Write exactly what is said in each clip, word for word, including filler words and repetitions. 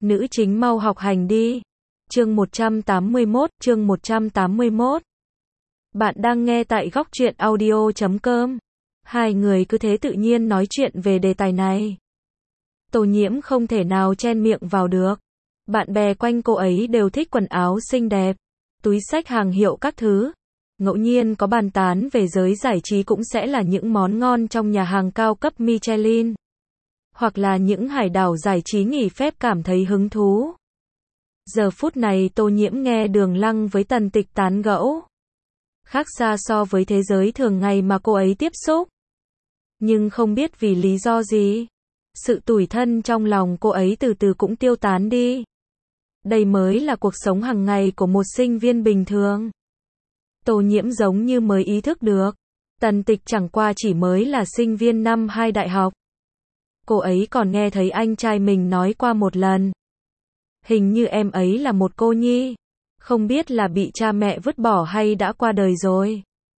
Nữ chính mau học hành đi. Chương một trăm tám mươi mốt, chương một trăm tám mươi mốt. Bạn đang nghe tại góc truyện audio chấm com. Hai người cứ thế tự nhiên nói chuyện về đề tài này. Tô Nhiễm không thể nào chen miệng vào được. Bạn bè quanh cô ấy đều thích quần áo xinh đẹp, túi xách hàng hiệu các thứ. Ngẫu nhiên có bàn tán về giới giải trí cũng sẽ là những món ngon trong nhà hàng cao cấp Michelin. Hoặc là những hải đảo giải trí nghỉ phép cảm thấy hứng thú. Giờ phút này Tô Nhiễm nghe Đường Lăng với Tần Tịch tán gẫu. Khác xa so với thế giới thường ngày mà cô ấy tiếp xúc. Nhưng không biết vì lý do gì, sự tủi thân trong lòng cô ấy từ từ cũng tiêu tán đi. Đây mới là cuộc sống hàng ngày của một sinh viên bình thường. Tô Nhiễm giống như mới ý thức được, Tần Tịch chẳng qua chỉ mới là sinh viên năm hai đại học. Cô ấy còn nghe thấy anh trai mình nói qua một lần. Hình như em ấy là một cô nhi, không biết là bị cha mẹ vứt bỏ hay đã qua đời rồi.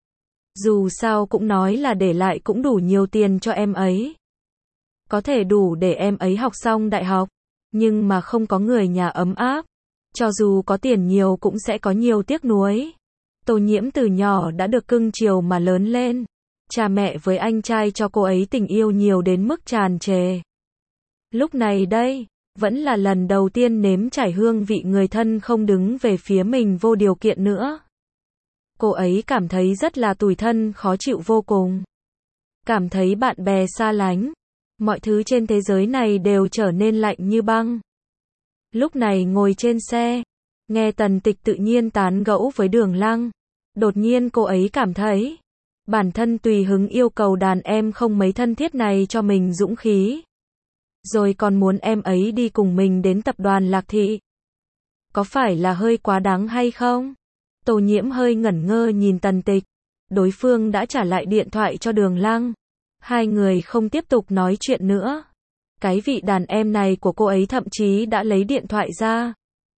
Dù sao cũng nói là để lại cũng đủ nhiều tiền cho em ấy. Có thể đủ để em ấy học xong đại học, nhưng mà không có người nhà ấm áp. Cho dù có tiền nhiều cũng sẽ có nhiều tiếc nuối. Tô Nhiễm từ nhỏ đã được cưng chiều mà lớn lên. Cha mẹ với anh trai cho cô ấy tình yêu nhiều đến mức tràn trề. Lúc này đây, vẫn là lần đầu tiên nếm trải hương vị người thân không đứng về phía mình vô điều kiện nữa. Cô ấy cảm thấy rất là tủi thân, khó chịu vô cùng. Cảm thấy bạn bè xa lánh. Mọi thứ trên thế giới này đều trở nên lạnh như băng. Lúc này ngồi trên xe, nghe Tần Tịch tự nhiên tán gẫu với Đường Lăng. Đột nhiên cô ấy cảm thấy, bản thân tùy hứng yêu cầu đàn em không mấy thân thiết này cho mình dũng khí. Rồi còn muốn em ấy đi cùng mình đến tập đoàn Lạc Thị. Có phải là hơi quá đáng hay không? Tô Nhiễm hơi ngẩn ngơ nhìn Tần Tịch. Đối phương đã trả lại điện thoại cho Đường Lăng. Hai người không tiếp tục nói chuyện nữa. Cái vị đàn em này của cô ấy thậm chí đã lấy điện thoại ra.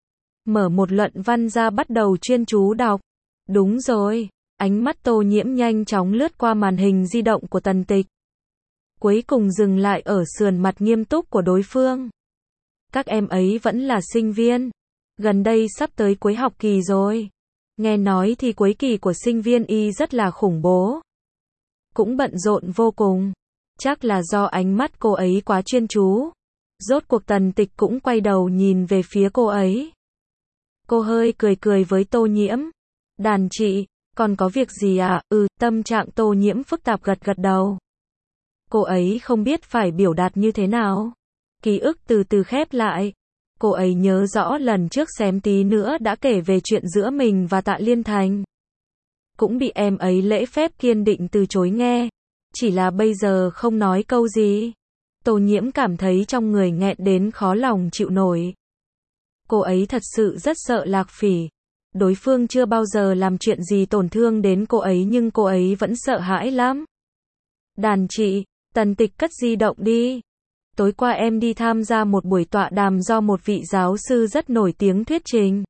Mở một luận văn ra bắt đầu chuyên chú đọc. Đúng rồi, ánh mắt Tô Nhiễm nhanh chóng lướt qua màn hình di động của Tần Tịch. Cuối cùng dừng lại ở sườn mặt nghiêm túc của đối phương. Các em ấy vẫn là sinh viên. Gần đây sắp tới cuối học kỳ rồi. Nghe nói thì cuối kỳ của sinh viên y rất là khủng bố. Cũng bận rộn vô cùng. Chắc là do ánh mắt cô ấy quá chuyên chú. Rốt cuộc Tần Tịch cũng quay đầu nhìn về phía cô ấy. Cô hơi cười cười với Tô Nhiễm. Đàn chị, còn có việc gì à? Ừ, tâm trạng Tô Nhiễm phức tạp gật gật đầu. Cô ấy không biết phải biểu đạt như thế nào. Ký ức từ từ khép lại. Cô ấy nhớ rõ lần trước xém tí nữa đã kể về chuyện giữa mình và Tạ Liên Thành. Cũng bị em ấy lễ phép kiên định từ chối nghe. Chỉ là bây giờ không nói câu gì. Tô Nhiễm cảm thấy trong người nghẹn đến khó lòng chịu nổi. Cô ấy thật sự rất sợ Lạc Phỉ. Đối phương chưa bao giờ làm chuyện gì tổn thương đến cô ấy nhưng cô ấy vẫn sợ hãi lắm. Đàn chị, Tần Tịch cất di động đi. Tối qua em đi tham gia một buổi tọa đàm do một vị giáo sư rất nổi tiếng thuyết trình.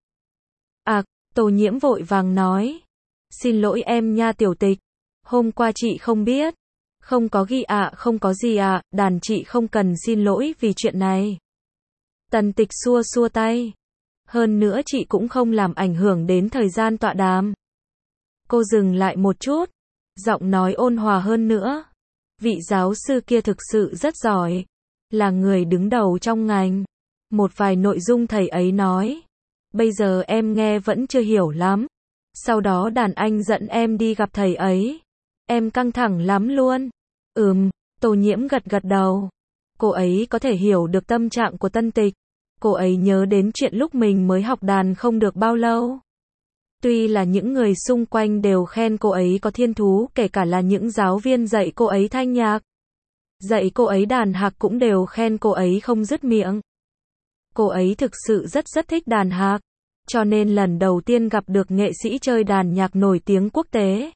À, Tô Nhiễm vội vàng nói. Xin lỗi em nha Tiểu Tịch. Hôm qua chị không biết. Không có ghi ạ, à, không có gì ạ, à, đàn chị không cần xin lỗi vì chuyện này. Tần Tịch xua xua tay. Hơn nữa chị cũng không làm ảnh hưởng đến thời gian tọa đàm. Cô dừng lại một chút. Giọng nói ôn hòa hơn nữa. Vị giáo sư kia thực sự rất giỏi. Là người đứng đầu trong ngành. Một vài nội dung thầy ấy nói. Bây giờ em nghe vẫn chưa hiểu lắm. Sau đó đàn anh dẫn em đi gặp thầy ấy. Em căng thẳng lắm luôn. Ừm, Tô Nhiễm gật gật đầu. Cô ấy có thể hiểu được tâm trạng của Tần Tịch. Cô ấy nhớ đến chuyện lúc mình mới học đàn không được bao lâu. Tuy là những người xung quanh đều khen cô ấy có thiên thú, kể cả là những giáo viên dạy cô ấy thanh nhạc. Dạy cô ấy đàn hạc cũng đều khen cô ấy không dứt miệng. Cô ấy thực sự rất rất thích đàn hạc. Cho nên lần đầu tiên gặp được nghệ sĩ chơi đàn nhạc nổi tiếng quốc tế.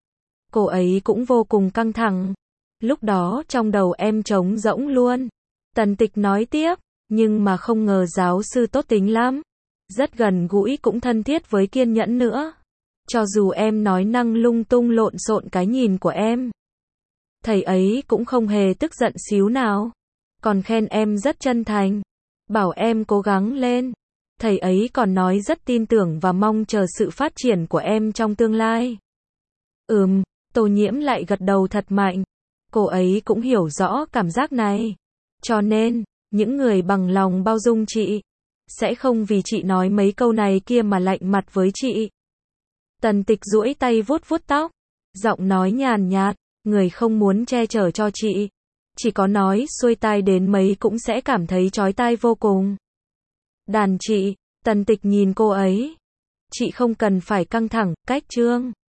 Cô ấy cũng vô cùng căng thẳng. Lúc đó trong đầu em trống rỗng luôn. Tần Tịch nói tiếp. Nhưng mà không ngờ giáo sư tốt tính lắm. Rất gần gũi cũng thân thiết với kiên nhẫn nữa. Cho dù em nói năng lung tung lộn xộn cái nhìn của em. Thầy ấy cũng không hề tức giận xíu nào. Còn khen em rất chân thành. bảo em cố gắng lên. Thầy ấy còn nói rất tin tưởng và mong chờ sự phát triển của em trong tương lai. Ừm, Tô Nhiễm lại gật đầu thật mạnh. Cô ấy cũng hiểu rõ cảm giác này. Cho nên, những người bằng lòng bao dung chị, sẽ không vì chị nói mấy câu này kia mà lạnh mặt với chị. Tần Tịch duỗi tay vuốt vuốt tóc, giọng nói nhàn nhạt, người không muốn che chở cho chị. Chỉ có nói xuôi tai đến mấy cũng sẽ cảm thấy chói tai vô cùng. Đàn chị, Tần Tịch nhìn cô ấy. Chị không cần phải căng thẳng, cách trương.